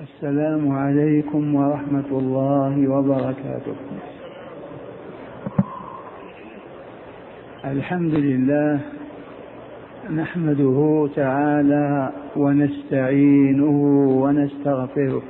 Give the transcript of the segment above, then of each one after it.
السلام عليكم ورحمة الله وبركاته. الحمد لله نحمده تعالى ونستعينه ونستغفره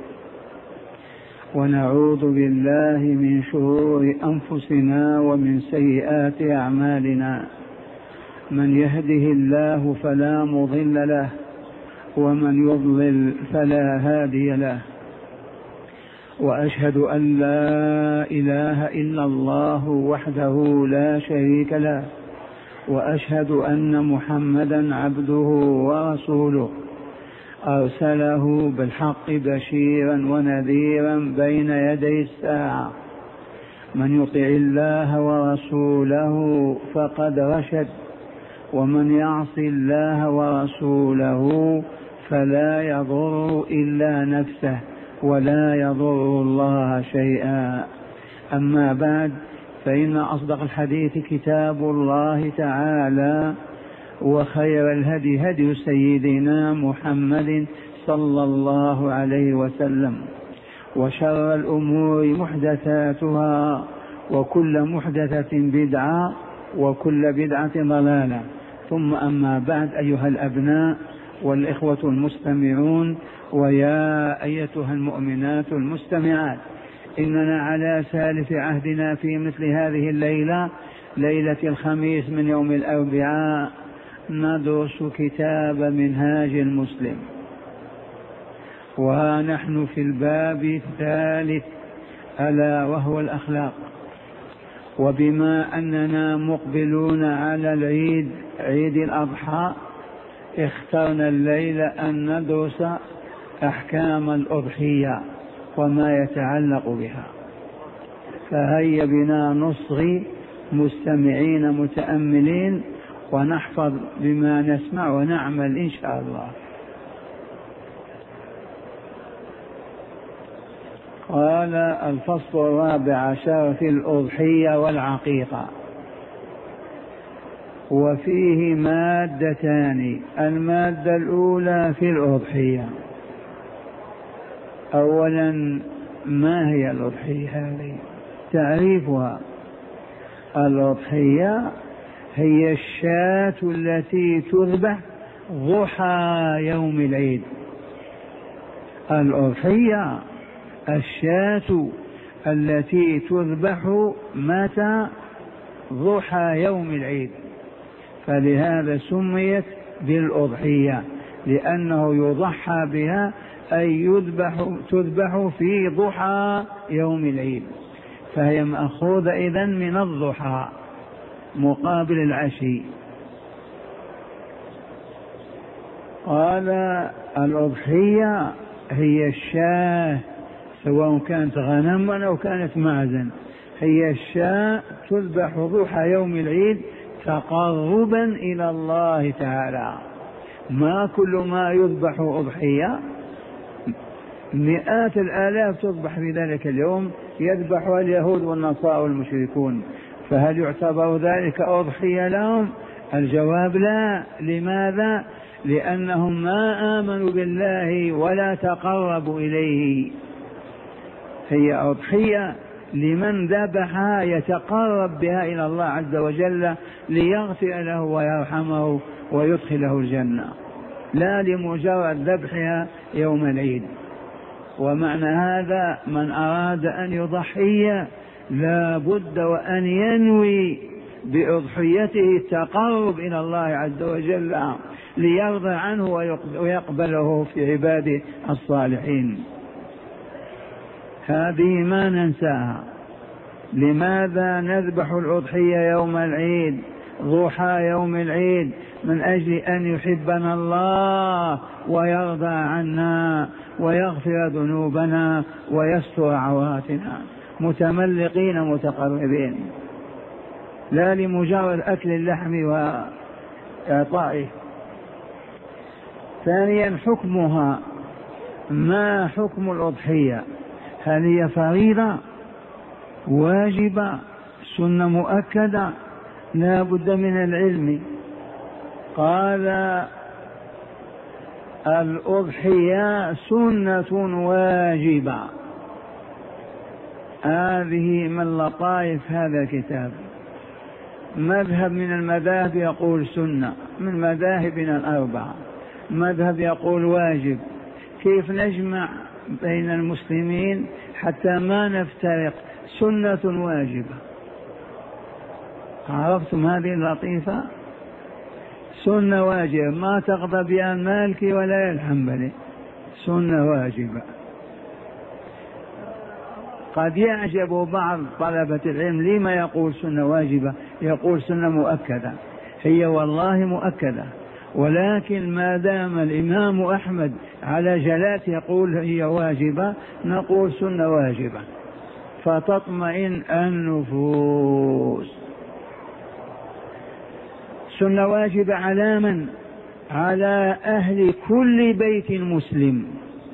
ونعوذ بالله من شرور أنفسنا ومن سيئات أعمالنا. من يهده الله فلا مضل له ومن يضلل فلا هادي له، وأشهد أن لا إله إلا الله وحده لا شريك له، وأشهد أن محمدا عبده ورسوله أرسله بالحق بشيرا ونذيرا بين يدي الساعة. من يطع الله ورسوله فقد رشد، ومن يعص الله ورسوله فلا يضر إلا نفسه ولا يضر الله شيئا. أما بعد، فإن أصدق الحديث كتاب الله تعالى، وخير الهدي هدي سيدنا محمد صلى الله عليه وسلم، وشر الأمور محدثاتها، وكل محدثة بدعة، وكل بدعة ضلالة. ثم أما بعد، أيها الأبناء والإخوة المستمعون، ويا أيتها المؤمنات المستمعات، إننا على سالف عهدنا في مثل هذه الليلة، ليلة الخميس من يوم الأربعاء، ندرس كتاب منهاج المسلم، وها نحن في الباب الثالث ألا وهو الأخلاق. وبما أننا مقبلون على العيد، عيد الأضحى، اخترنا الليلة أن ندرس أحكام الأضحية وما يتعلق بها. فهيا بنا نصغي مستمعين متأملين ونحفظ بما نسمع ونعمل إن شاء الله. قال: الفصل الرابع عشر في الأضحية والعقيقة، وفيه مادتان. المادة الأولى في الأضحية. أولا، ما هي الأضحية هذه؟ تعريفها: الأضحية هي الشاة التي تذبح ضحى يوم العيد. الأضحية الشاة التي تذبح متى؟ ضحى يوم العيد. فلهذا سميت بالأضحية، لأنه يضحى بها، أي تذبح في ضحى يوم العيد، فهي مأخوذة إذن من الضحى مقابل العشي. قال: الأضحية هي الشاة، سواء كانت غنما أو كانت معزا، هي الشاة تذبح ضحى يوم العيد تقربا إلى الله تعالى. ما كل ما يذبح أضحية، مئات الآلاف تذبح في ذلك اليوم، يذبحها اليهود والنصارى والمشركون، فهل يعتبر ذلك أضحية لهم؟ الجواب لا. لماذا؟ لأنهم ما آمنوا بالله ولا تقربوا إليه. هي أضحية لمن ذبحها يتقرب بها إلى الله عز وجل ليغفر له ويرحمه ويدخله الجنة، لا لمجرد ذبحها يوم العيد. ومعنى هذا: من أراد أن يضحي لا بد وأن ينوي بأضحيته التقرب إلى الله عز وجل ليرضى عنه ويقبله في عباده الصالحين. هذه ما ننساها. لماذا نذبح الأضحية يوم العيد، ضحى يوم العيد؟ من أجل أن يحبنا الله ويرضى عنا ويغفر ذنوبنا ويستر عوراتنا، متملقين متقربين، لا لمجرد أكل اللحم وإعطائه. ثانيا، حكمها. ما حكم الأضحية؟ هل هي فريضة، واجبة، سنة مؤكدة؟ لا بد من العلم. قال: الأضحية سنة واجبة. هذه من لطائف هذا الكتاب. مذهب من المذاهب يقول سنة، من مذاهبنا الأربعة. مذهب يقول واجب. كيف نجمع بين المسلمين حتى ما نفترق؟ سنة واجبة. عرفتم هذه اللطيفة؟ سنة واجبة ما تقضى بها المالكي ولا الحنبلي، سنة واجبة. قد يعجب بعض طلبة العلم لما يقول سنة واجبة، يقول سنة مؤكدة. هي والله مؤكدة، ولكن ما دام الإمام أحمد على جلات يقول هي واجبة نقول سنة واجبة فتطمئن النفوس. سنة واجبة على من؟ على أهل كل بيت مسلم،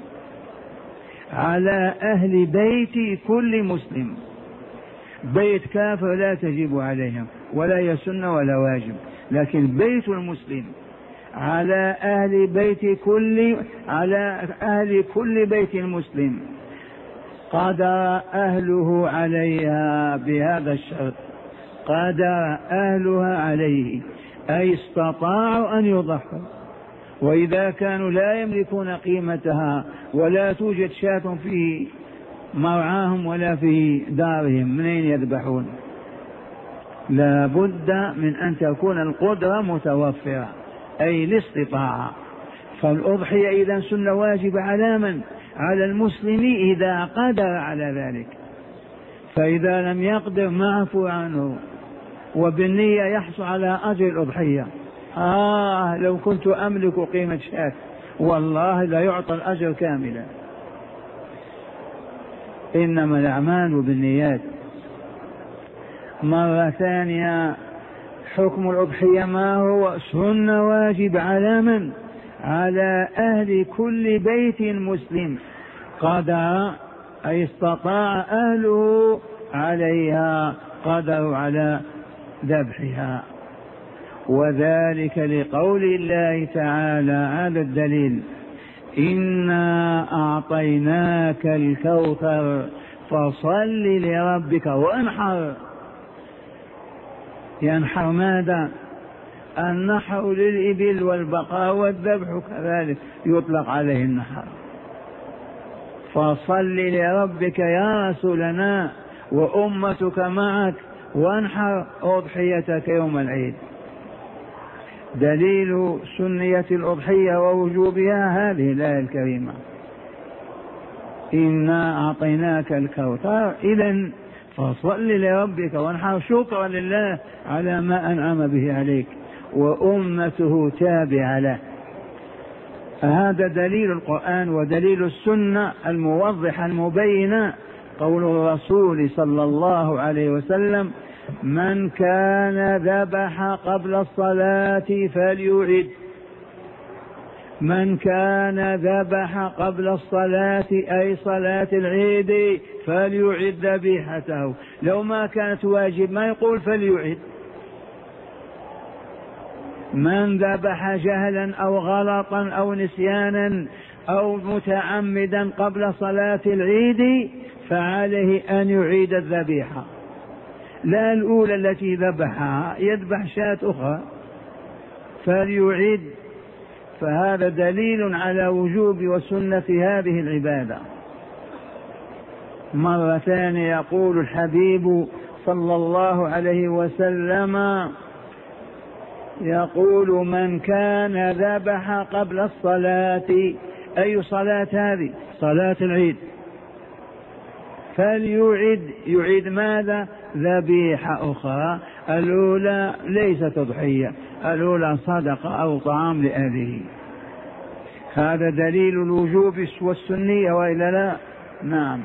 على أهل بيت كل مسلم. بيت كافر لا تجب عليهم ولا يسن ولا واجب، لكن بيت المسلم على أهل كل بيت مسلم قدر أهله عليها بهذا الشرط، قدر أهلها عليه، أي استطاعوا أن يضحوا. وإذا كانوا لا يملكون قيمتها ولا توجد شاة في مرعاهم ولا في دارهم، منين يذبحون؟ لا بد من أن تكون القدرة متوفرة، أي الاستطاعة. فالأضحية إذا سنة واجبة على من؟ على المسلم إذا قدر على ذلك. فإذا لم يقدر معفو عنه، وبالنية يحصل على أجر الأضحية. لو كنت أملك قيمة شاة والله لا يعطى الأجر كاملا. إنما الأعمال بالنيات. مرة ثانية، حكم الأضحية ما هو؟ سنة واجب على من؟ على أهل كل بيت مسلم قدر، أي استطاع أهله عليها، قدروا على ذبحها. وذلك لقول الله تعالى، هذا الدليل: إنا أعطيناك الكوثر فصل لربك وانحر. ينحر ماذا؟ النحر للإبل والبقاء، والذبح كذلك يطلق عليه النحر. فصل لربك يا رسولنا وأمتك معك وانحر أضحيتك يوم العيد. دليل سنية الأضحية ووجوبها هذه الآية الكريمة: إنا أعطيناك الكوثر. إذن فصل لربك وانحر، شكرا لله على ما أنعم به عليك، وأمته تابعة له. هذا دليل القرآن ودليل السنة الموضحة المبينة. قول الرسول صلى الله عليه وسلم: من كان ذبح قبل الصلاة فليعد. من كان ذبح قبل الصلاة أي صلاة العيد فليعد ذبيحته. لو ما كانت واجب ما يقول فليعد. من ذبح جهلا أو غلطا أو نسيانا أو متعمدا قبل صلاة العيد فعليه أن يعيد الذبيحة، لا الأولى التي ذبحها، يذبح شاة أخرى فليعيد. فهذا دليل على وجوب وسنة هذه العبادة. مرة ثانية يقول الحبيب صلى الله عليه وسلم، يقول: من كان ذبح قبل الصلاة، أي صلاة هذه؟ صلاة العيد، فليعد. يعيد ماذا؟ ذبيحة أخرى. الأولى ليست أضحية، الأولى صدقة أو طعام لأهله. هذا دليل الوجوب والسنية، وإلا لا؟ نعم.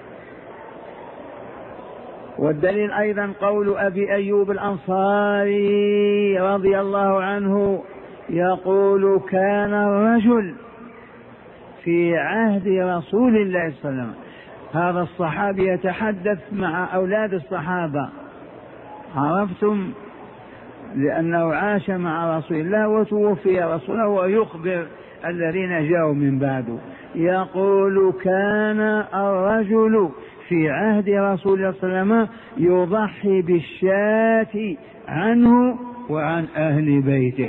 والدليل أيضا قول أبي أيوب الأنصاري رضي الله عنه يقول: كان الرجل في عهد رسول الله صلى الله عليه وسلم. هذا الصحابي يتحدث مع أولاد الصحابة، عرفتم؟ لأنه عاش مع رسول الله وتوفي رسوله، ويخبر الذين جاءوا من بعده. يقول كان الرجل في عهد رسول الله صلى الله عليه وسلم يضحي بالشاة عنه وعن أهل بيته.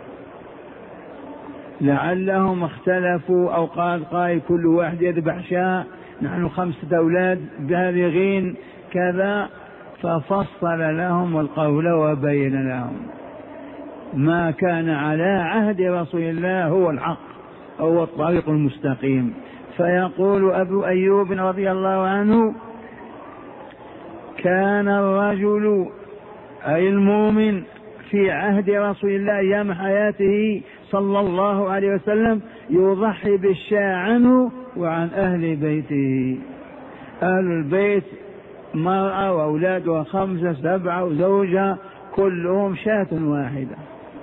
لعلهم اختلفوا أو قال قائل كل واحد يذبح شاة، نحن 5 أولاد بالغين كذا، ففصل لهم القول وبين لهم ما كان على عهد رسول الله هو الحق، هو الطريق المستقيم. فيقول أبو أيوب رضي الله عنه كان الرجل أي المؤمن في عهد رسول الله أيام حياته صلى الله عليه وسلم يضحي بالشاة عنه وعن أهل بيته. أهل البيت مرأة وأولادها 5 7 وزوجها كلهم شاة واحدة،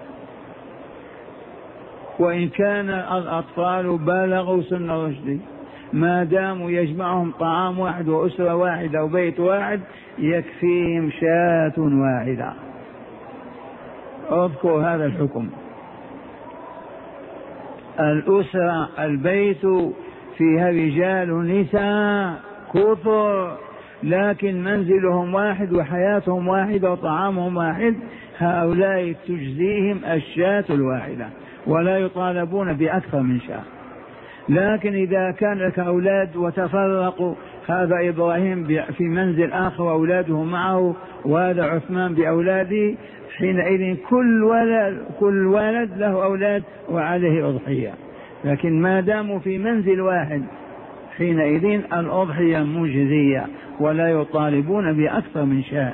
وإن كان الأطفال بالغوا سن الرشد ما داموا يجمعهم طعام واحد وأسرة واحدة وبيت واحد يكفيهم شاة واحدة. اذكر هذا الحكم. الأسرة البيت فيها رجال ونساء كثر، لكن منزلهم واحد وحياتهم واحدة وطعامهم واحد، هؤلاء تجزيهم الشاة الواحدة ولا يطالبون بأكثر من شاة. لكن إذا كان لك أولاد وتفرقوا، هذا إبراهيم في منزل آخر وأولاده معه وهذا عثمان بأولاده، حينئذ كل ولد له أولاد وعليه أضحية. لكن ما داموا في منزل واحد حينئذ الأضحية مجزية ولا يطالبون بأكثر من شاة.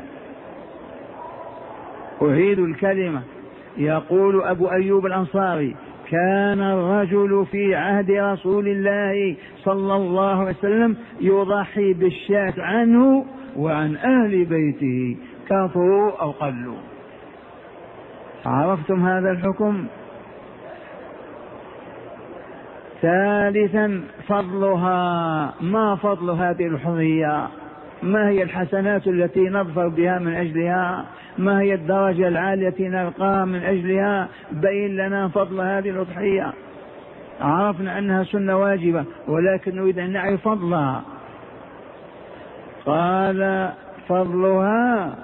أعيد الكلمة. يقول أبو أيوب الأنصاري كان الرجل في عهد رسول الله صلى الله عليه وسلم يضحي بالشاة عنه وعن أهل بيته كثروا أو قلوا. عرفتم هذا الحكم؟ ثالثا فضلها. ما فضل هذه الحرية؟ ما هي الحسنات التي نظفر بها من أجلها؟ ما هي الدرجة العالية التي نلقاها من أجلها؟ بين لنا فضل هذه الأضحية. عرفنا أنها سنة واجبة ولكن نريد أن نعرف فضلها. قال فضلها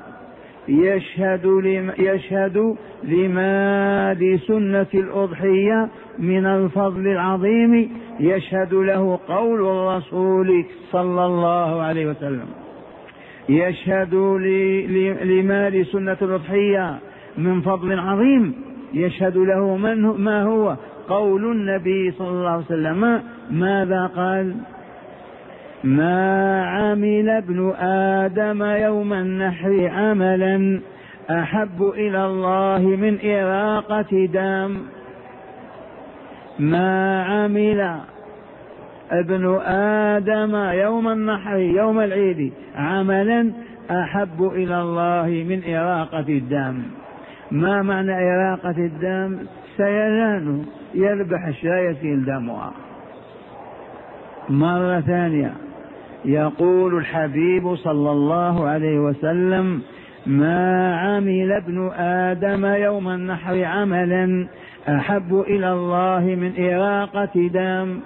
يشهد لما لسنة الأضحية من الفضل العظيم، يشهد له قول الرسول صلى الله عليه وسلم. يشهد لما لسنة الأضحية من فضل عظيم، يشهد له ما هو قول النبي صلى الله عليه وسلم. ماذا قال؟ ما عمل ابن آدم يوم النحر عملا أحب إلى الله من إراقة دم. ما عمل ابن آدم يوم النحر يوم العيد عملا أحب إلى الله من إراقة الدم. ما معنى إراقة الدم؟ سيلان، يذبح الشاة يسيل دمها. مرة ثانية يقول الحبيب صلى الله عليه وسلم ما عمل ابن آدم يوم النحر عملا أحب إلى الله من إراقة دم.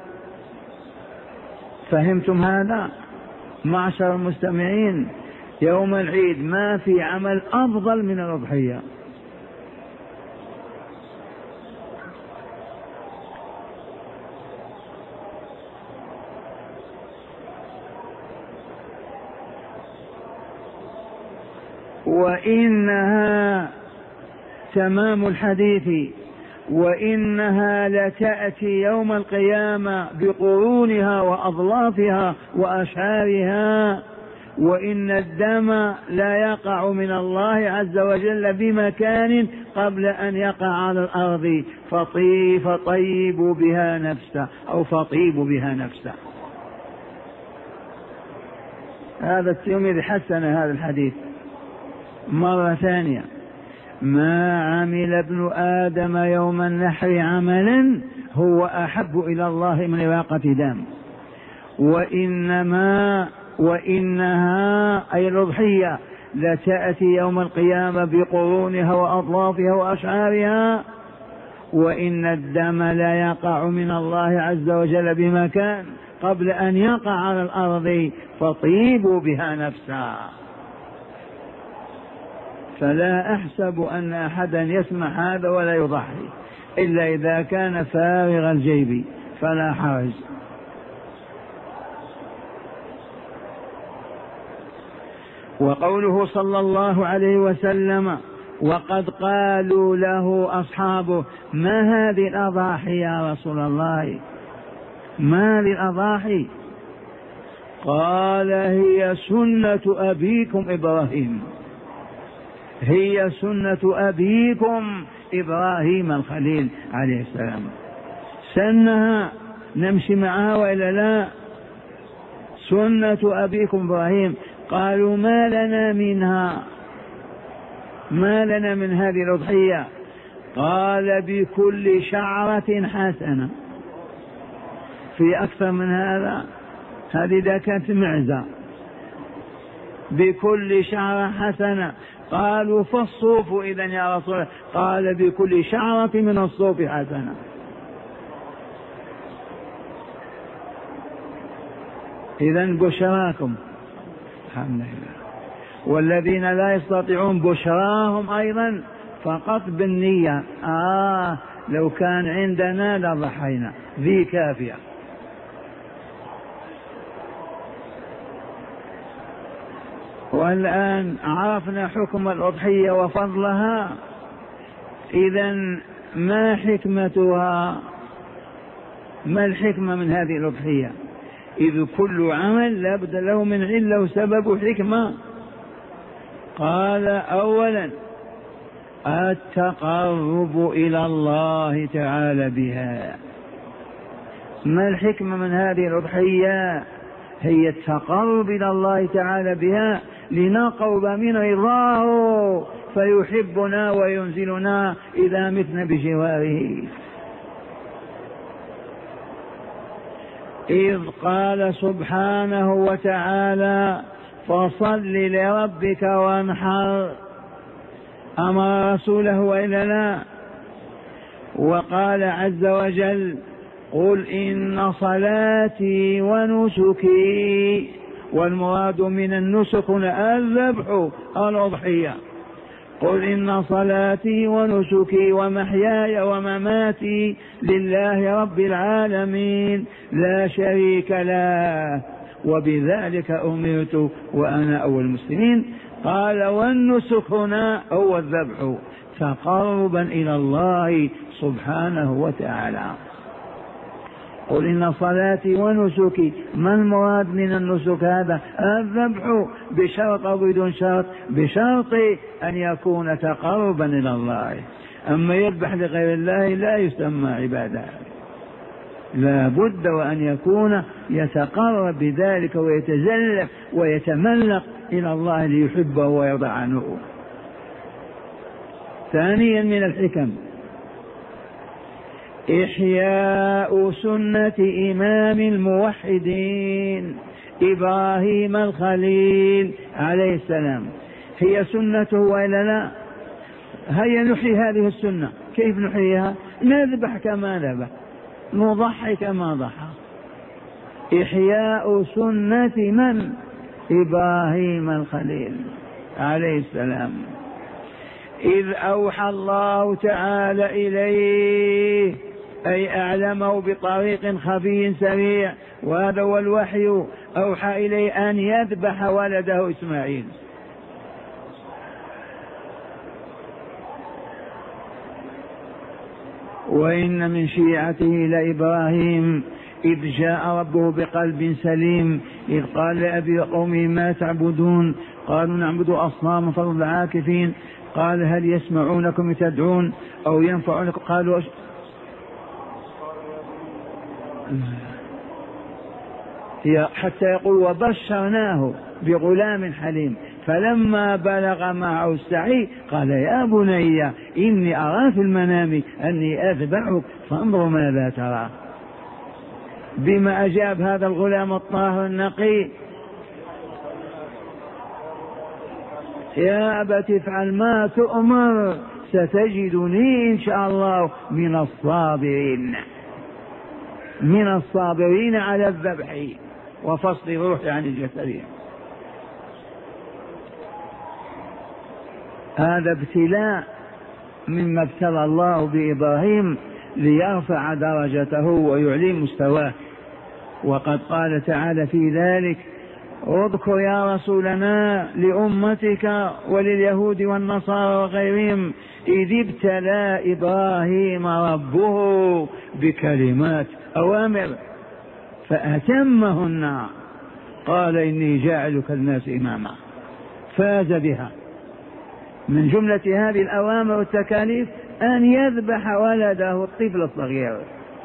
فهمتم هذا معشر المستمعين؟ يوم العيد ما في عمل أفضل من الأضحية. وإنها تمام الحديث وإنها لتأتي يوم القيامة بقرونها وأظلافها وأشعارها، وإن الدم لا يقع من الله عز وجل بمكان قبل أن يقع على الأرض فطيب بها نفسه أو فطيب بها نفسه. هذا الترمذي حسن هذا الحديث. مرة ثانية ما عمل ابن آدم يوم النحر عملا هو أحب إلى الله من إراقة دم. وإنها أي الأضحية لتأتي يوم القيامة بقرونها وأطلافها وأشعارها، وإن الدم لا يقع من الله عز وجل بمكان قبل أن يقع على الأرض، فطيبوا بها نفسا. فلا أحسب أن أحدا يسمع هذا ولا يضحي إلا إذا كان فارغ الجيب، فلا حرج. وقوله صلى الله عليه وسلم: وقد قالوا له أصحابه: ما هذه الأضاحي يا رسول الله؟ ما هذه الأضاحي؟ قال: هي سنة أبيكم إبراهيم، هي سنة أبيكم إبراهيم الخليل عليه السلام. سنها نمشي معها وإلا لا؟ سنة أبيكم إبراهيم. قالوا: ما لنا منها، ما لنا من هذه الأضحية؟ قال: بكل شعرة حسنة. في أكثر من هذا؟ هذه إذا كانت معزة. بكل شعرة حسنة. قالوا: فالصوف إذن يا رسول الله؟ قال: بكل شعرة من الصوف حسنة. إذن بشراكم، الحمد لله. والذين لا يستطيعون بشراهم أيضا فقط بالنية. لو كان عندنا لضحينا، ذي كافية. والآن عرفنا حكم الأضحية وفضلها. إذن ما حكمتها؟ ما الحكمة من هذه الأضحية؟ إذ كل عمل لابد له من علة وسبب حكمة. قال: أولا التقرب إلى الله تعالى بها. ما الحكمة من هذه الأضحية؟ هي التقرب إلى الله تعالى بها، لنقرب من رضاه فيحبنا وينزلنا إذا متنا بجواره. إذ قال سبحانه وتعالى: فصل لربك وانحر. أمر رسوله وإلا لا؟ وقال عز وجل: قل إن صلاتي ونسكي. والمراد من النسك الذبح الأضحية. قل إن صلاتي ونسكي ومحياي ومماتي لله رب العالمين لا شريك له وبذلك أمرت وأنا أول المسلمين. قال: والنسك هنا هو الذبح تقربا إلى الله سبحانه وتعالى. قل إن صلاتي ونسكي. ما المراد من النسك هذا؟ الذبح، بشرط أو بدون شرط؟ بشرط أن يكون تقربا إلى الله. أما يذبح لغير الله لا يسمى عبادة، لا بد وأن يكون يتقرب بذلك ويتزلف ويتملق إلى الله ليحبه ويرضى عنه. ثانيا من الحكم إحياء سنة إمام الموحدين إبراهيم الخليل عليه السلام. هي سنته وإلا لا؟ هيا نحيي هذه السنة. كيف نحييها؟ نذبح كما ذبح، نضحي كما ضحى. إحياء سنة من؟ إبراهيم الخليل عليه السلام. إذ أوحى الله تعالى إليه، أي أعلمه بطريق خفي سريع، وهذا هو الوحي. أوحى إليه أن يذبح ولده إسماعيل. وإن من شيعته لإبراهيم إذ جاء ربه بقلب سليم إذ قال لأبي قومه ما تعبدون؟ قالوا نعبد أصناما فظل عاكفين. قال هل يسمعونكم تدعون أو ينفعونكم؟ قالوا حتى يقول وبشرناه بغلام حليم. فلما بلغ معه السعي قال يا بني إني أرى في المنام أني أذبحك فانظر ماذا ترى. بما أجاب هذا الغلام الطاهر النقي يا أبت افعل ما تؤمر ستجدني إن شاء الله من الصابرين، من الصابرين على الذبح وفصل الروح عن الجسد. هذا ابتلاء مما ابتلى الله بإبراهيم ليرفع درجته ويعلي مستواه. وقد قال تعالى في ذلك: اذكر يا رسولنا لأمتك ولليهود والنصارى وغيرهم إذ ابتلى إبراهيم ربه بكلمات أوامر فأتمهن قال إني جاعلك الناس إماما، فاز بها. من جملة هذه الأوامر والتكاليف أن يذبح ولده الطفل الصغير.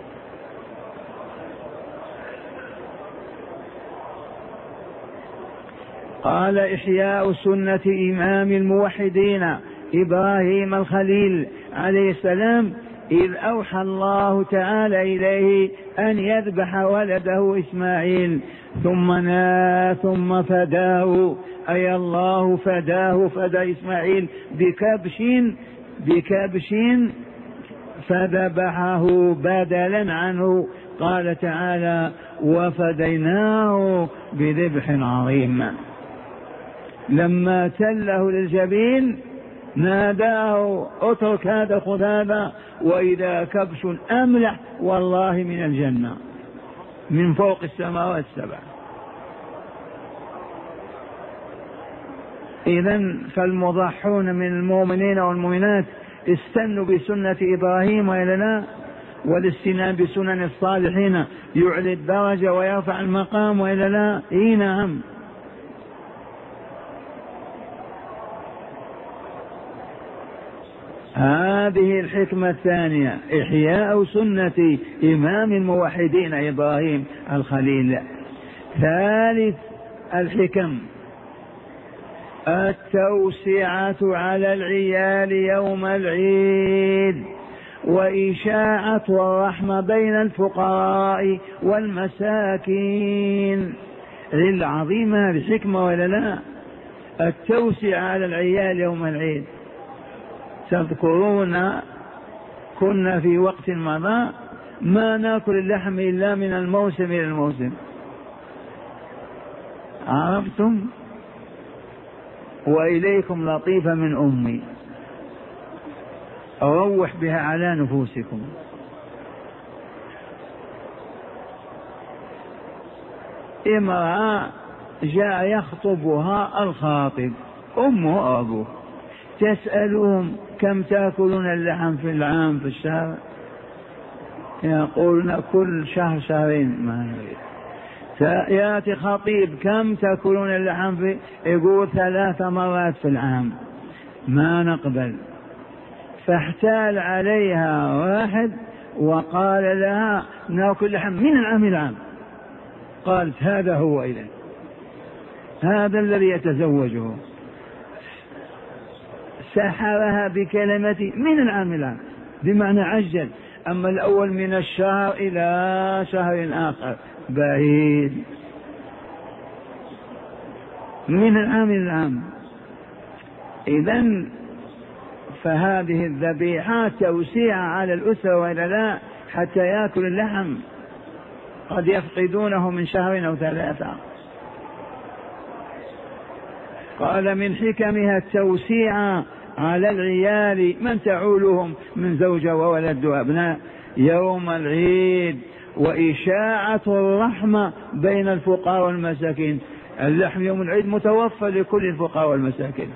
قال: إحياء سنة إمام الموحدين إبراهيم الخليل عليه السلام إذ أوحى الله تعالى إليه أن يذبح ولده إسماعيل ثم فداه، أي الله فداه، فدى إسماعيل بكبش فذبحه بدلا عنه. قال تعالى: وفديناه بذبح عظيم. لما تله للجبين ناداه: اترك هذا خذ هذا، وإذا كبش أملح والله من الجنة من فوق السماوات السبع. إذن فالمضحون من المؤمنين والمؤمنات استنوا بسنة إبراهيم وإلا لا؟ والاستنان بسنن الصالحين يعلي الدرجة ويرفع المقام وإلا لا؟ إي نعم. هذه الحكمة الثانية إحياء سنة إمام الموحدين إبراهيم الخليل. ثالث الحكم التوسعة على العيال يوم العيد وإشاعة الرحمة بين الفقراء والمساكين. العظيمة الحكمة ولا لا؟ التوسعة على العيال يوم العيد. تذكرون كنا في وقت مضى ما ناكل اللحم إلا من الموسم إلى الموسم، عرفتم؟ وإليكم لطيفة من أمي أروح بها على نفوسكم. امرأة جاء يخطبها الخاطب أمه أو أبوه، تسألهم: كم تأكلون اللحم في العام في الشهر؟ يقولون: كل شهر شهرين ما نريد. يأتي خطيب: كم تأكلون اللحم في؟ يقول 3 مرات في العام. ما نقبل. فاحتال عليها واحد وقال لها: نأكل لحم من العام العام. قالت: هذا هو إذن، هذا الذي يتزوجه. سحرها بكلمة من العام العام، بمعنى عجل. أما الأول من الشهر إلى شهر آخر بعيد، من العام العام. إذن فهذه الذبيحة توسيع على الأسرة وإلا لا، حتى يأكل اللحم، قد يفقدونه من شهر أو 3. قال: من حكمها التوسيع على العيال من تعولهم من زوجة وولد وأبناء يوم العيد وإشاعة الرحمة بين الفقراء والمساكين. اللحم يوم العيد متوفر لكل الفقراء والمساكين،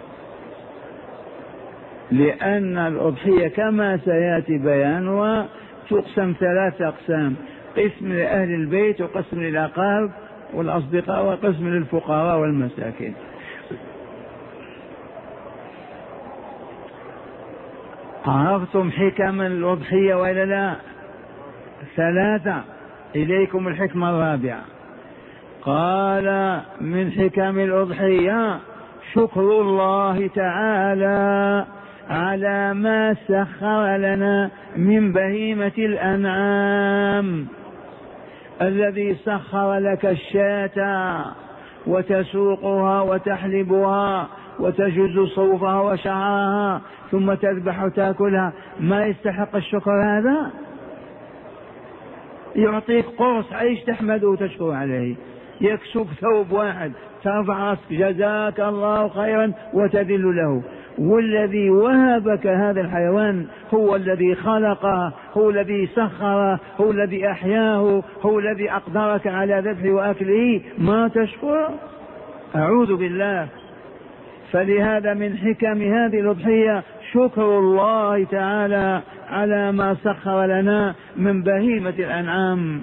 لأن الأضحية كما سيأتي بيانها تقسم 3 أقسام: قسم لأهل البيت وقسم للأقارب والأصدقاء وقسم للفقراء والمساكين. عرفتم حكم الأضحية وإلا لا؟ 3. إليكم الحكمة الرابعة. قال: من حكم الأضحية شكر الله تعالى على ما سخر لنا من بهيمة الأنعام، الذي سخر لك الشاة وتسوقها وتحلبها وتجز صوفها وشعرها ثم تذبح وتأكلها، ما يستحق الشكر هذا؟ يعطيك قرص عيش تحمده وتشكر عليه، يكسوك ثوب واحد ترفع راسك جزاك الله خيرا وتذل له. والذي وهبك هذا الحيوان هو الذي خلقه، هو الذي سخره، هو الذي أحياه، هو الذي أقدرك على ذبحه وأكله، ما تشكر؟ أعوذ بالله. فلهذا من حكم هذه الأضحية شكر الله تعالى على ما سخر لنا من بهيمة الأنعام.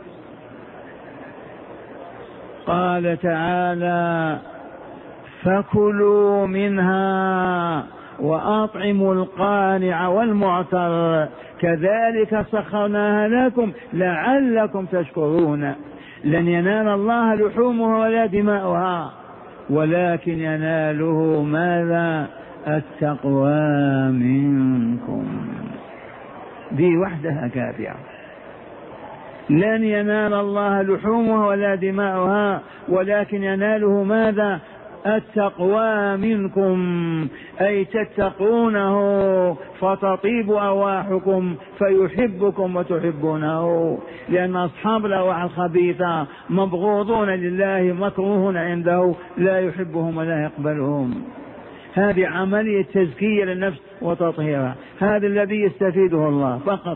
قال تعالى فكلوا منها وأطعموا القانع والمعتر كذلك سخرناها لكم لعلكم تشكرون. لن ينال الله لحومها ولا دماؤها ولكن يناله ماذا؟ التقوى منكم. دي وحدها كافية. لن ينال الله لحومها ولا دماؤها ولكن يناله ماذا؟ التقوى منكم، أي تتقونه فتطيب أرواحكم فيحبكم وتحبونه، لأن أصحاب الأرواح الخبيثة مبغوضون لله مكروهون عنده، لا يحبهم ولا يقبلهم. هذه عملية تزكية للنفس وتطهيرها، هذا الذي يستفيده الله فقط.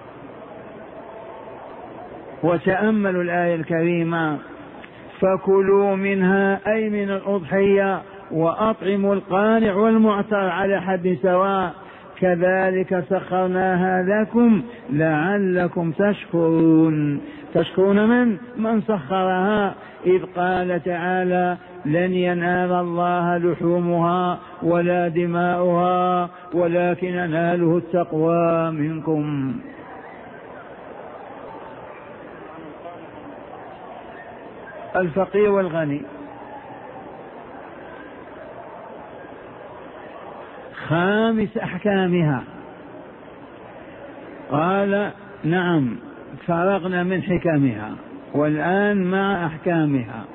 وتأملوا الآية الكريمة فكلوا منها أي من الأضحية وأطعموا القانع والمعتر على حد سواء كذلك سخرناها لكم لعلكم تشكرون. تشكرون من سخرها، إذ قال تعالى لن ينال الله لحومها ولا دماؤها ولكن يناله التقوى منكم. الفقير والغني. خامس أحكامها. قال نعم فرغنا من حكمها والآن مع أحكامها.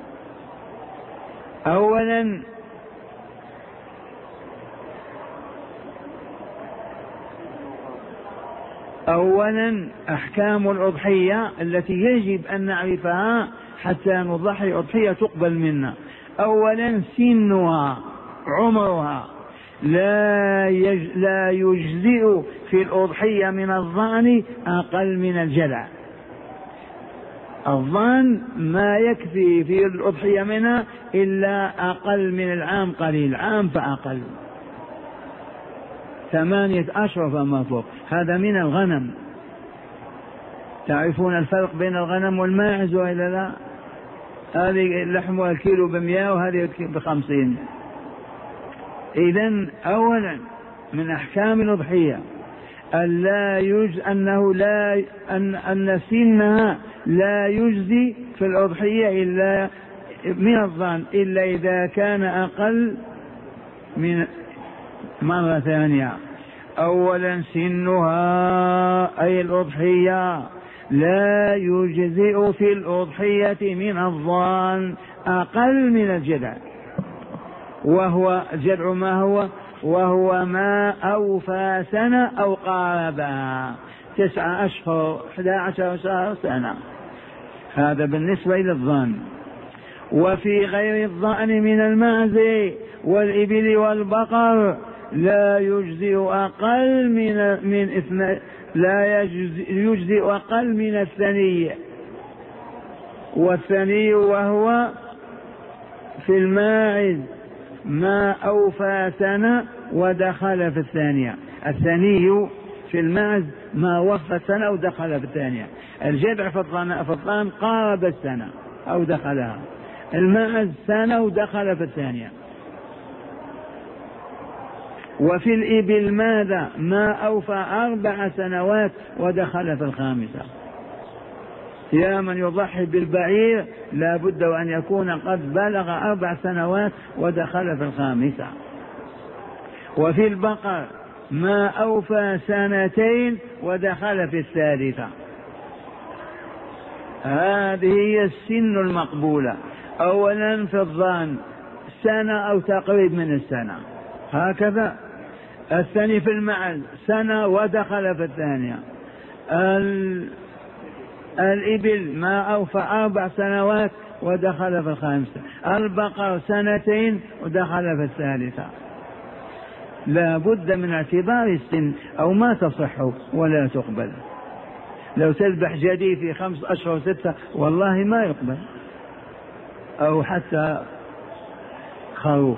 أولا أحكام الأضحية التي يجب أن نعرفها حتى نضحي أضحية تقبل منا. أولا سنها، عمرها، لا يجزئ في الأضحية من الضأن أقل من الجذع. الضأن ما يكفي في الأضحية منها إلا أقل من العام قليل، عام فأقل، 8 أشهر فما فوق. هذا من الغنم. تعرفون الفرق بين الغنم والماعز وإلا لا؟ هذه لحمها الكيلو ب100 وهذه ب50. إذن أولا من أحكام الأضحية أن سنها لا يجزي في الأضحية إلا من الضأن إلا إذا كان أقل من. مرة ثانية، أولا سنها أي الأضحية لا يجزئ في الأضحية من الضأن أقل من الجذع. وهو الجذع ما هو؟ وهو ما أوفى سنة أو قاربها، 9 أشهر 11 شهر سنة. هذا بالنسبة إلى الضأن. وفي غير الضأن من المعز والإبل والبقر لا يجزئ أقل لا يجزئ أقل من الثني. والثني وهو في الماعز ما أوفى سنة ودخل في الثانية. الثني في الماعز ما وفى سنة ودخل في الثانية. الجذع في الضأن قارب السنة أو دخلها، الماعز سنة ودخل في الثانية. وفي الإبل ماذا؟ ما أوفى 4 سنوات ودخل في الخامسة. يا من يضحي بالبعير لا بد وأن يكون قد بلغ 4 سنوات ودخل في الخامسة. وفي البقر ما أوفى 2 سنين ودخل في الثالثة. هذه هي السن المقبولة. أولا في الظان سنة أو تقريب من السنة هكذا. الثاني في المعز سنة ودخل في الثانية. الإبل ما أوفى 4 سنوات ودخل في الخامسة. البقر 2 ودخل في الثالثة. لا بد من اعتبار السن أو ما تصح ولا تقبل. لو تذبح جدي في 5 أشهر 6 والله ما يقبل، أو حتى خروف.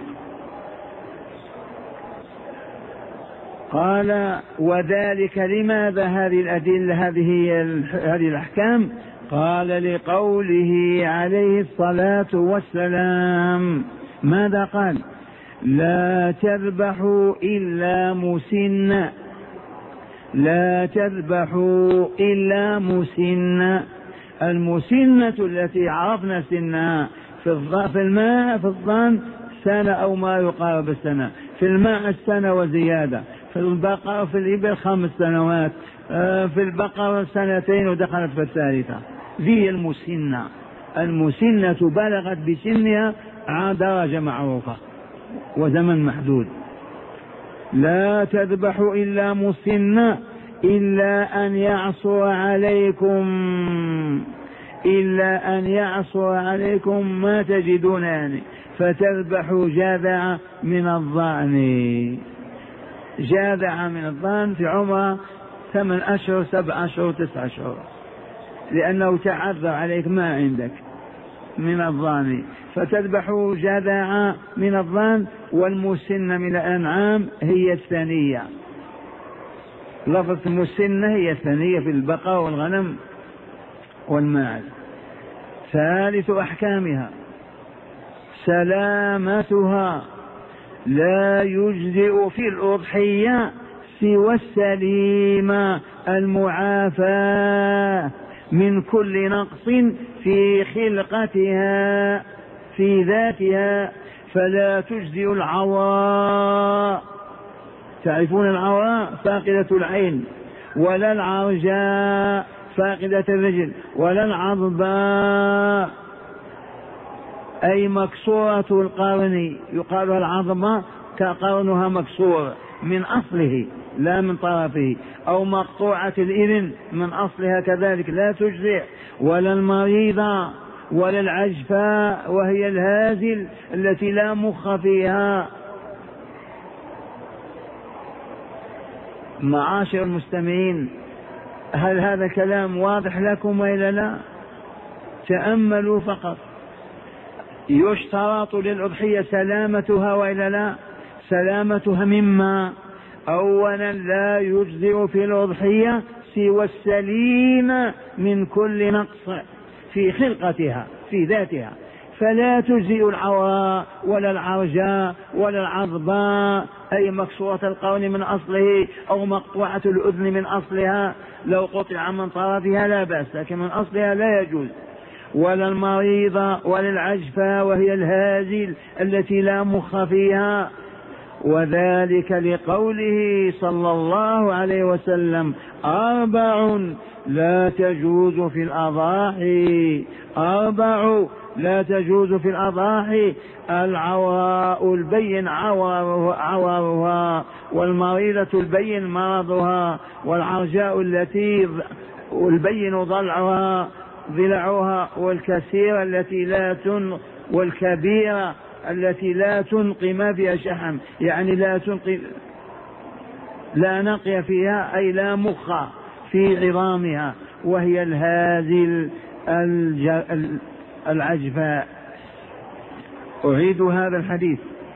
قال وذلك لماذا هذه الأدلة هذه الأحكام؟ قال لقوله عليه الصلاة والسلام ماذا قال؟ لا تذبحوا إلا مسن، لا تذبحوا إلا مسن. المسنة التي عرفنا سنها في الماء في الظن سنة أو ما يقارب السنة، في الماء سنة وزيادة، في البقر في الإبل 5 سنوات، في البقر 2 ودخلت في الثالثة. ذي المسنة. المسنة بلغت بسنها درجة معروفة وزمن محدود. لا تذبحوا إلا مسنة إلا أن يعصر عليكم، إلا أن يعصر عليكم ما تجدون يعني، فتذبحوا جاذع من الضأن. جاذع من الضأن في عمره 8 أشهر 7 أشهر 9 أشهر، لأنه تعذر عليك ما عندك من الضأن، فتذبحوا جاذع من الضأن. والمسنة من الأنعام هي الثانية. لفظ المسنة هي الثانية في البقر والغنم والماعز. ثالث أحكامها سلامتها. لا يجزئ في الأضحية سوى السليمة المعافاة من كل نقص في خلقتها في ذاتها، فلا تجزئ العوراء. تعرفون العوراء؟ فاقدة العين، ولا العرجاء فاقدة الرجل، ولا العضباء أي مكسورة القرن، يقال العظمة كقرنها مكسور من أصله لا من طرفه، أو مقطوعة الإذن من أصلها كذلك لا تجزئ. ولا المريضة، ولا العجفاء وهي الهازل التي لا مخ فيها. معاشر المستمعين، هل هذا الكلام واضح لكم وإلا لا؟ تأملوا فقط. يشترط للأضحية سلامتها وإلا لا؟ سلامتها مما؟ أولا لا يجزئ في الأضحية سوى السليم من كل نقص في خلقتها في ذاتها، فلا تجزئ العوراء ولا العرجاء ولا العضباء أي مكسورة القرن من أصله أو مقطوعة الأذن من أصلها. لو قطع من طرفها لا بأس، لكن من أصلها لا يجوز. ولا المريضة ولا العجفة وهي الهازل التي لا مخ فيها. وذلك لقوله صلى الله عليه وسلم 4 لا تجوز في الأضاحي. 4 لا تجوز في الأضاحي: العوراء البين عورها، والمريضة البين مرضها، والعرجاء التي البين ضلعها، والكثيرة التي لا والكبيرة التي لا تنقي ما فيها شحم، يعني لا تنقي لا نقي فيها أي لا مخ في عظامها، وهي الهازل العجفاء. أعيد هذا الحديث: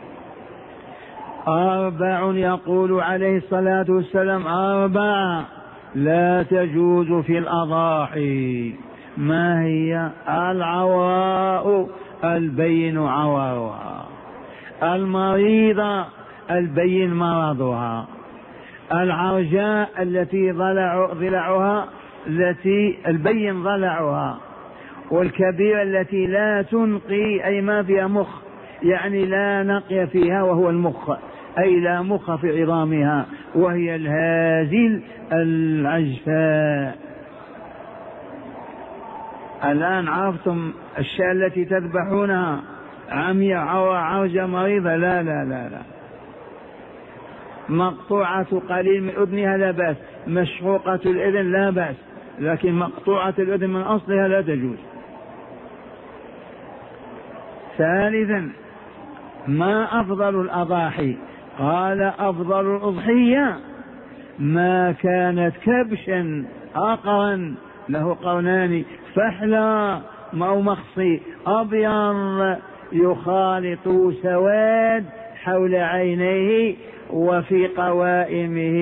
4 يقول عليه الصلاة والسلام 4 لا تجوز في الأضاحي. ما هي؟ العوراء البين عورها، المريضة البين مرضها، العرجاء التي ضلعها التي البين ضلعها، والكبيرة التي لا تنقي أي ما فيها مخ، يعني لا نقي فيها وهو المخ أي لا مخ في عظامها، وهي الهازل العجفاء. الآن عرفتم الشاة التي تذبحونها عمياء عوجة مريضة؟ لا لا لا لا. مقطوعة قليل من أذنها لا بأس، مشقوقة الأذن لا بأس، لكن مقطوعة الأذن من أصلها لا تجوز. ثالثا ما أفضل الأضاحي؟ قال أفضل الأضحية ما كانت كبشا أقرا، له قولان، فحلا أو مخصي أبيض يخالط سواد حول عينيه وفي قوائمه،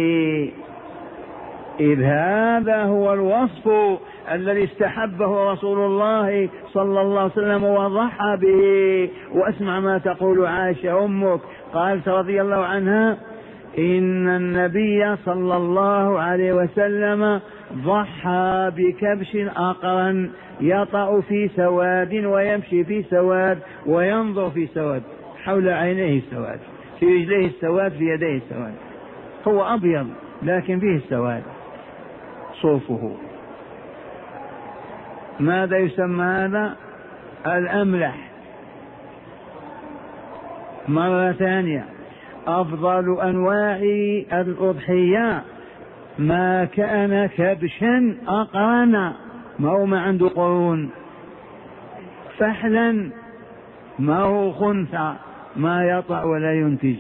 إذ هذا هو الوصف الذي استحبه رسول الله صلى الله عليه وسلم وضحى به. واسمع ما تقول عائشة أمك، قالت رضي الله عنها: إن النبي صلى الله عليه وسلم ضحى بكبش أقرا يطأ في سواد ويمشي في سواد وينظر في سواد، حول عينيه السواد، في رجليه السواد، في يديه السواد، هو أبيض لكن فيه السواد صوفه. ماذا يسمى هذا؟ الأملح. مرة ثانية، أفضل أنواع الأضحية ما كان كبشا أقرنا، ما هو ما عنده قرون، فحلا ما هو خنثى ما يطع ولا ينتج،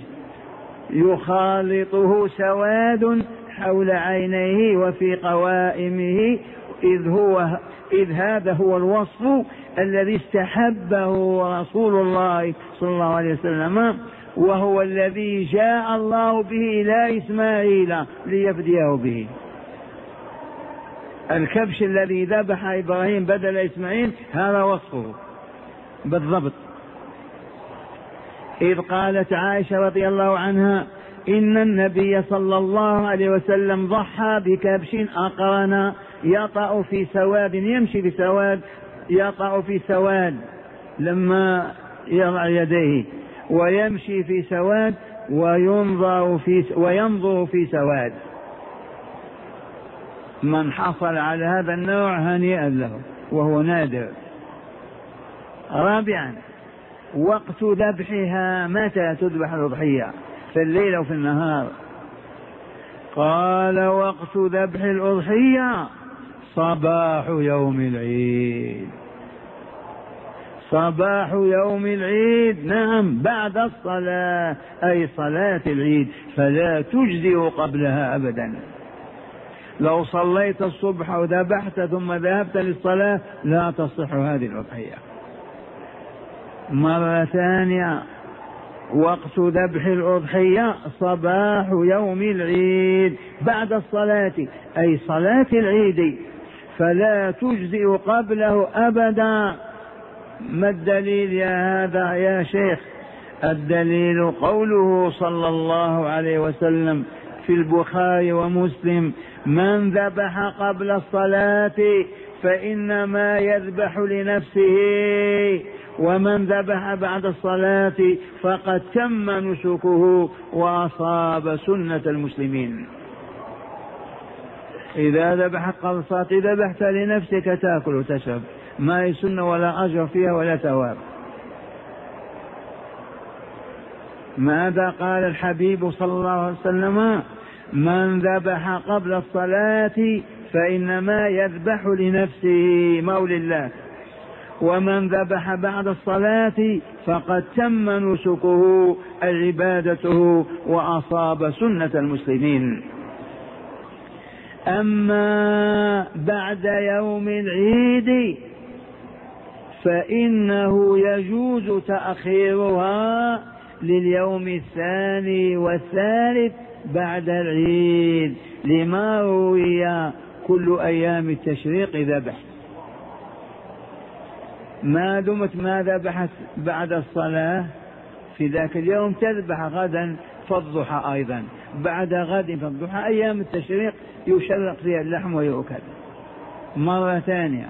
يخالطه سواد حول عينيه وفي قوائمه، إذ هذا هو الوصف الذي استحبه رسول الله صلى الله عليه وسلم، وهو الذي جاء الله به إلى إسماعيل ليفديه به. الكبش الذي ذبح إبراهيم بدل إسماعيل هذا وصفه بالضبط. إذ قالت عائشة رضي الله عنها: إن النبي صلى الله عليه وسلم ضحى بكبش أقرن يطأ في سواد، يمشي في سواد، يطأ في سواد لما يضع يديه، ويمشي في سواد وينظر في سواد. من حصل على هذا النوع هنيئا له، وهو نادر. رابعا وقت ذبحها، متى تذبح الأضحية؟ في الليل أو في النهار؟ قال: وقت ذبح الأضحية صباح يوم العيد. صباح يوم العيد، نعم، بعد الصلاة، أي صلاة العيد، فلا تجزئ قبلها أبدا. لو صليت الصبح وذبحت ثم ذهبت للصلاة لا تصح هذه الأضحية. مرة ثانية، وقت ذبح الأضحية صباح يوم العيد بعد الصلاة، أي صلاة العيد، فلا تجزئ قبله أبدا. ما الدليل يا هذا يا شيخ؟ الدليل قوله صلى الله عليه وسلم في البخاري ومسلم: من ذبح قبل الصلاة فإنما يذبح لنفسه، ومن ذبح بعد الصلاة فقد تم نسكه وأصاب سنة المسلمين. إذا ذبحت قبل الصلاة ذبحت لنفسك تأكل وتشرب، ما هي سنة ولا أجر فيها ولا ثواب. ماذا قال الحبيب صلى الله عليه وسلم؟ من ذبح قبل الصلاة فإنما يذبح لنفسه، مولى الله، ومن ذبح بعد الصلاة فقد تم نسكه، عبادته، وأصاب سنة المسلمين. أما بعد يوم العيد فإنه يجوز تأخيرها لليوم الثاني والثالث بعد العيد، لما روي كل أيام التشريق ذبح. ما دمت ما ذبحت بعد الصلاة في ذاك اليوم تذبح غدا فالضحى، أيضا بعد غد فالضحى، أيام التشريق يشرق فيها اللحم ويؤكل. مرة ثانية،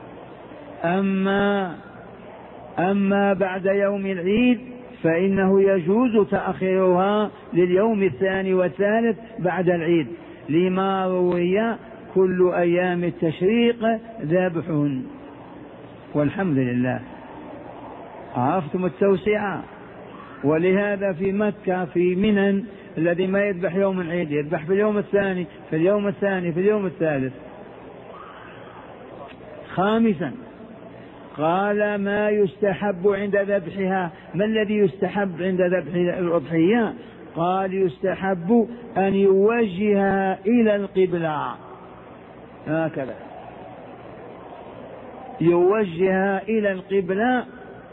أما بعد يوم العيد فإنه يجوز تأخيرها لليوم الثاني والثالث بعد العيد، لما روي كل أيام التشريق ذبح. والحمد لله. عرفتم التوسعة. ولهذا في مكة في منن الذي ما يذبح يوم العيد يذبح في اليوم الثاني، في اليوم الثاني، في اليوم الثالث. خامسا قال ما يستحب عند ذبحها. ما الذي يستحب عند ذبح الأضحية؟ قال يستحب أن يوجهها إلى القبلة، هكذا يوجهها إلى القبلة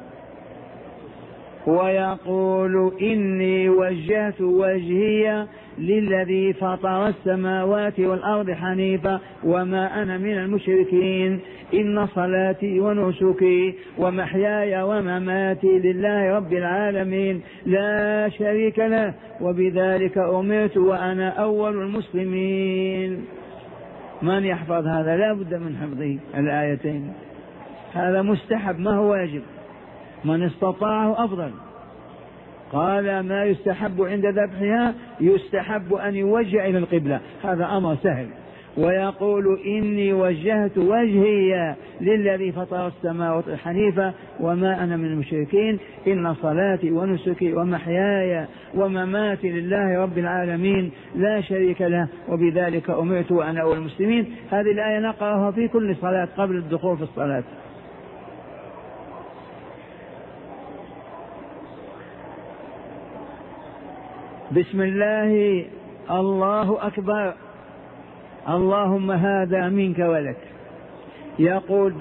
ويقول إني وجهت وجهي للذي فطر السماوات والأرض حنيفا وما أنا من المشركين، إن صلاتي ونسكي ومحياي ومماتي لله رب العالمين لا شريك له وبذلك أمرت وأنا أول المسلمين. من يحفظ هذا؟ لا بد من حفظه الآيتين. هذا مستحب ما هو واجب، من استطاعه أفضل. قال ما يستحب عند ذبحها يستحب أن يوجه إلى القبلة، هذا أمر سهل. ويقول إني وجهت وجهي للذي فطر السماوات حنيفا وما أنا من المشركين، إن صلاتي ونسكي ومحياي ومماتي لله رب العالمين لا شريك له وبذلك أمرت وأنا أول المسلمين. هذه الآية نقرأها في كل صلاة قبل الدخول في الصلاة. بسم الله الله أكبر اللهم هذا منك ولك. يقول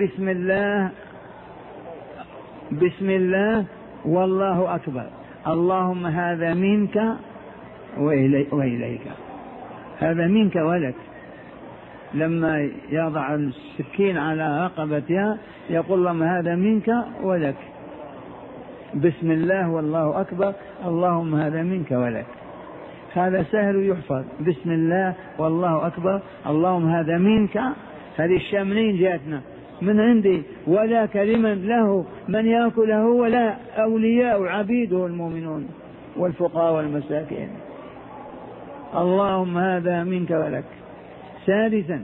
بسم الله والله أكبر اللهم هذا منك وإليك. هذا منك ولك. لما يضع السكين على رقبتها يقول اللهم هذا منك ولك. بسم الله والله أكبر اللهم هذا منك ولك. هذا سهل يحفظ. بسم الله والله أكبر اللهم هذا منك. هذه الشاملين جاتنا من عندي ولا كلمة له من يأكله ولا أولياء عبيده المؤمنون والفقراء والمساكين. اللهم هذا منك ولك. ثالثا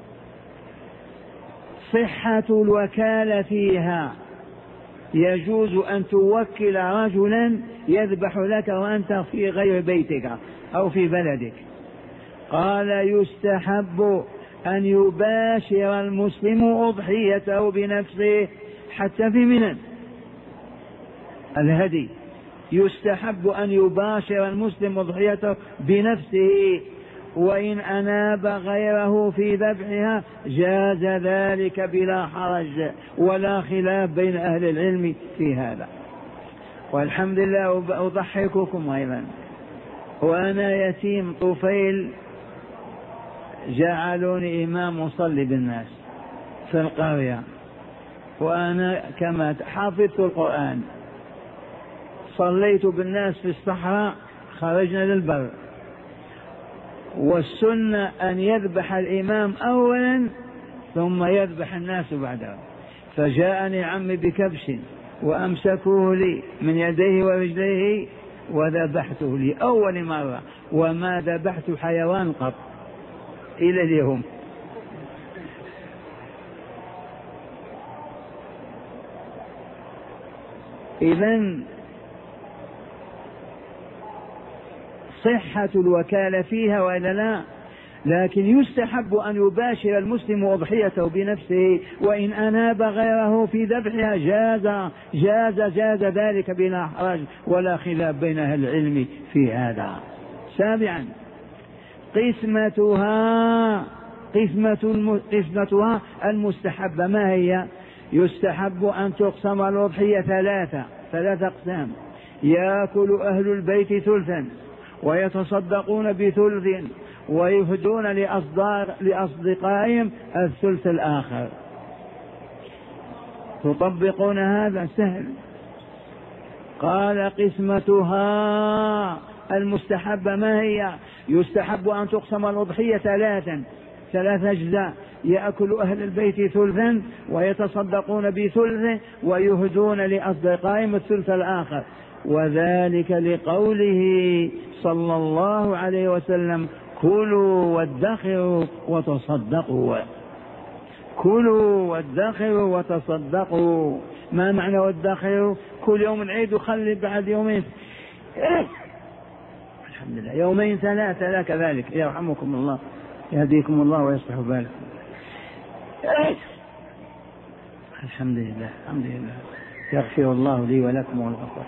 صحة الوكالة فيها. يجوز أن توكل رجلا يذبح لك وأنت في غير بيتك أو في بلدك. قال يستحب أن يباشر المسلم أضحيته بنفسه حتى في منن الهدي. يستحب أن يباشر المسلم أضحيته بنفسه وإن أناب غيره في ذبحها جاز ذلك بلا حرج ولا خلاف بين أهل العلم في هذا. والحمد لله. أضحككم أيضا وأنا يتيم طفيل جعلوني إمام أصلي بالناس في القرية وأنا كما حافظت القرآن صليت بالناس في الصحراء خرجنا للبر. والسنة أن يذبح الإمام أولا ثم يذبح الناس بعده. فجاءني عمي بكبش وأمسكوه لي من يديه ورجليه وذبحته لي أول مرة وما ذبحت حيوان قط إلى اليوم. إذن صحة الوكالة فيها وإلا لا، لكن يستحب أن يباشر المسلم أضحيته بنفسه وإن أناب غيره في ذبحها جاز ذلك بلا حرج ولا خلاف بين أهل العلم في هذا. سابعا قسمتها المستحبة. ما هي؟ يستحب أن تقسم الأضحية ثلاث أقسام. يأكل أهل البيت ثلثا ويتصدقون بثلث ويهدون لأصدقائهم الثلث الآخر. تطبقون هذا سهل. قال قسمتها المستحبة ما هي؟ يستحب أن تقسم الأضحية ثلاث أجزاء. يأكل أهل البيت ثلثا ويتصدقون بثلث ويهدون لأصدقائهم الثلث الآخر. وذلك لقوله صلى الله عليه وسلم كلوا وادخروا وتصدقوا. كلوا وادخروا وتصدقوا. ما معنى وادخروا؟ كل يوم العيد وخلي بعد يومين الحمد لله، يومين ثلاثة، لا كذلك. يرحمكم الله، يهديكم الله ويصلح بالكم. الحمد لله، الحمد لله. يغفر الله لي ولكم والغفور.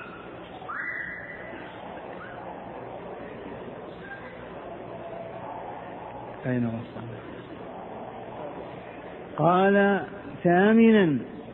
أين وصل؟ قال ثامنا،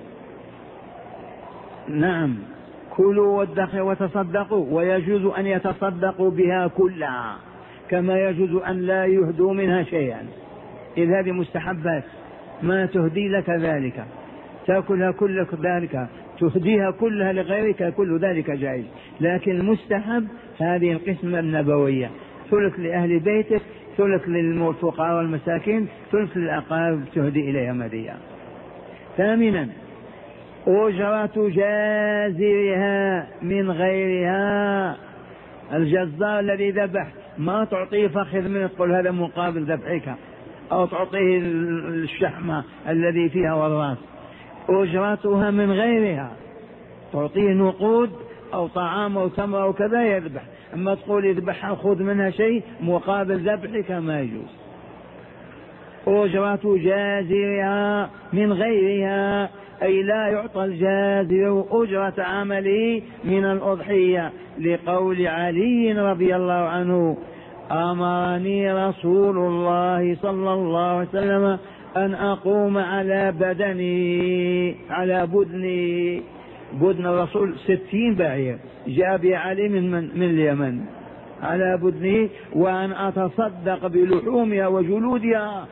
نعم، كلوا وادخروا وتصدقوا، ويجوز أن يتصدقوا بها كلها كما يجوز أن لا يهدوا منها شيئا، إذ هذه مستحبات، ما تهدي لك ذلك تأكلها كل ذلك، تهديها كلها لغيرك، كل ذلك جائز. لكن المستحب هذه القسمة النبوية، ثلث لأهل بيتك، ثلث للفقراء والمساكين، ثلث للأقارب تهدي إليهم هدية. ثامنا، أجرة جازرها من غيرها. الجزار الذي ذبح ما تعطيه فخذ منه تقول هذا مقابل ذبحك، أو تعطيه الشحمة الذي فيها والراس، أجرتها من غيرها، تعطيه نقود أو طعام أو تمر أو كذا يذبح، أما تقول يذبحها خذ منها شيء مقابل ذبحك ما يجوز. أجرة جازرها من غيرها، أي لا يعطى الجازر أجرة عمله من الأضحية، لقول علي رضي الله عنه: أمرني رسول الله صلى الله عليه وسلم أن أقوم على بدني، على بدني، بدن الرسول 60 بعير جاء بها علي من اليمن، على بدنه، وأن أتصدق بلحومها وجلودها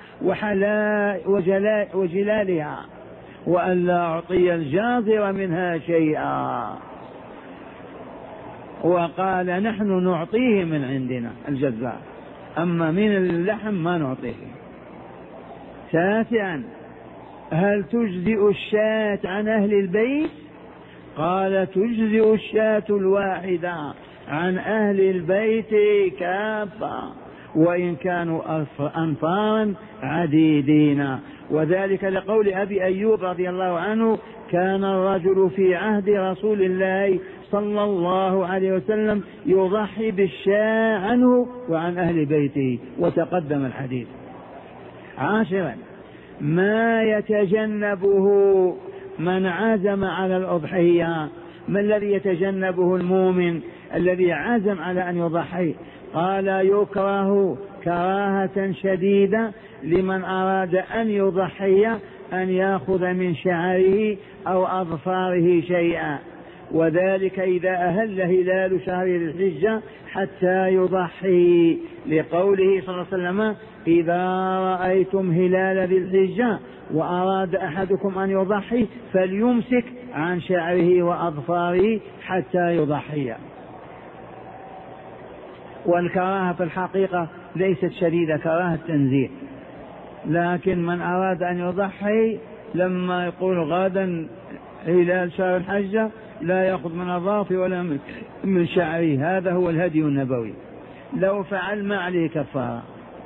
وجلالها، وأن لا أعطي الجازر منها شيئا. وقال: نحن نعطيه من عندنا الجزار، أما من اللحم ما نعطيه. تاسعا، هل تجزئ الشاة عن أهل البيت؟ قال: تجزئ الشاة الواحدة عن أهل البيت كافة، وإن كانوا أنفارا عديدين، وذلك لقول أبي أيوب رضي الله عنه: كان الرجل في عهد رسول الله صلى الله عليه وسلم يضحي بالشاة عنه وعن أهل بيته، وتقدم الحديث. عاشرا، ما يتجنبه من عزم على الأضحية. ما الذي يتجنبه المؤمن الذي عزم على أن يضحي؟ قال: يكره كراهة شديدة لمن أراد أن يضحي أن يأخذ من شعره أو أظفاره شيئا، وذلك إذا أهل هلال شهر ذي الحجة حتى يضحي، لقوله صلى الله عليه وسلم: إذا رأيتم هلال ذي الحجة وأراد أحدكم أن يضحي فليمسك عن شعره وأظفاره حتى يضحي. والكراهة في الحقيقة ليست شديدة، كراهة تنزيه، لكن من أراد أن يضحي لما يقول غدا هلال شهر الحجة لا يأخذ من أظافره ولا من شعره، هذا هو الهدي النبوي، لو فعل ما عليه كفارة.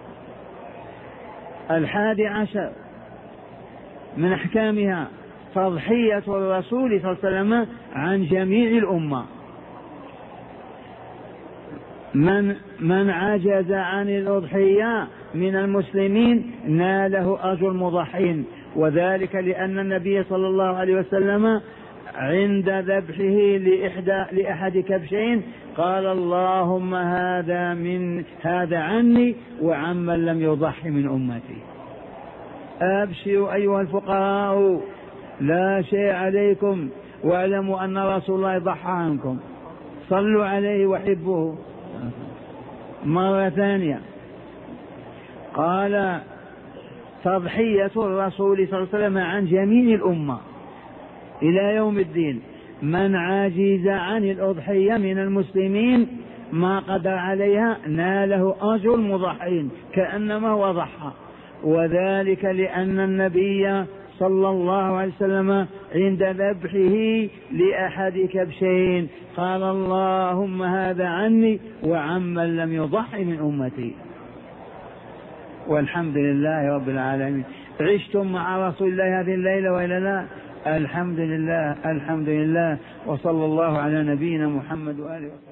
11 من أحكامها تضحية الرسول صلى الله عليه وسلم عن جميع الأمة. من عجز عن الأضحية من المسلمين ناله أجر المضحين، وذلك لأن النبي صلى الله عليه وسلم عند ذبحه لأحد كبشين قال: اللهم هذا عني وعمن لم يضحي من أمتي. أبشروا أيها الفقراء، لا شيء عليكم، واعلموا أن رسول الله ضحى عنكم، صلوا عليه وحبوه. مرة ثانية قال: تضحية الرسول صلى الله عليه وسلم عن جميع الأمة إلى يوم الدين. من عاجز عن الأضحية من المسلمين ما قدر عليها ناله أجر المضحين كأنما هو ضحى، وذلك لأن النبي صلى الله عليه وسلم عند ذبحه لأحد كبشين قال: اللهم هذا عني وعمن لم يضحي من أمتي. والحمد لله رب العالمين. عشتم مع رسول الله هذه الليلة وإلا لا؟ الحمد لله الحمد لله، وصلى الله على نبينا محمد وآله وسلم.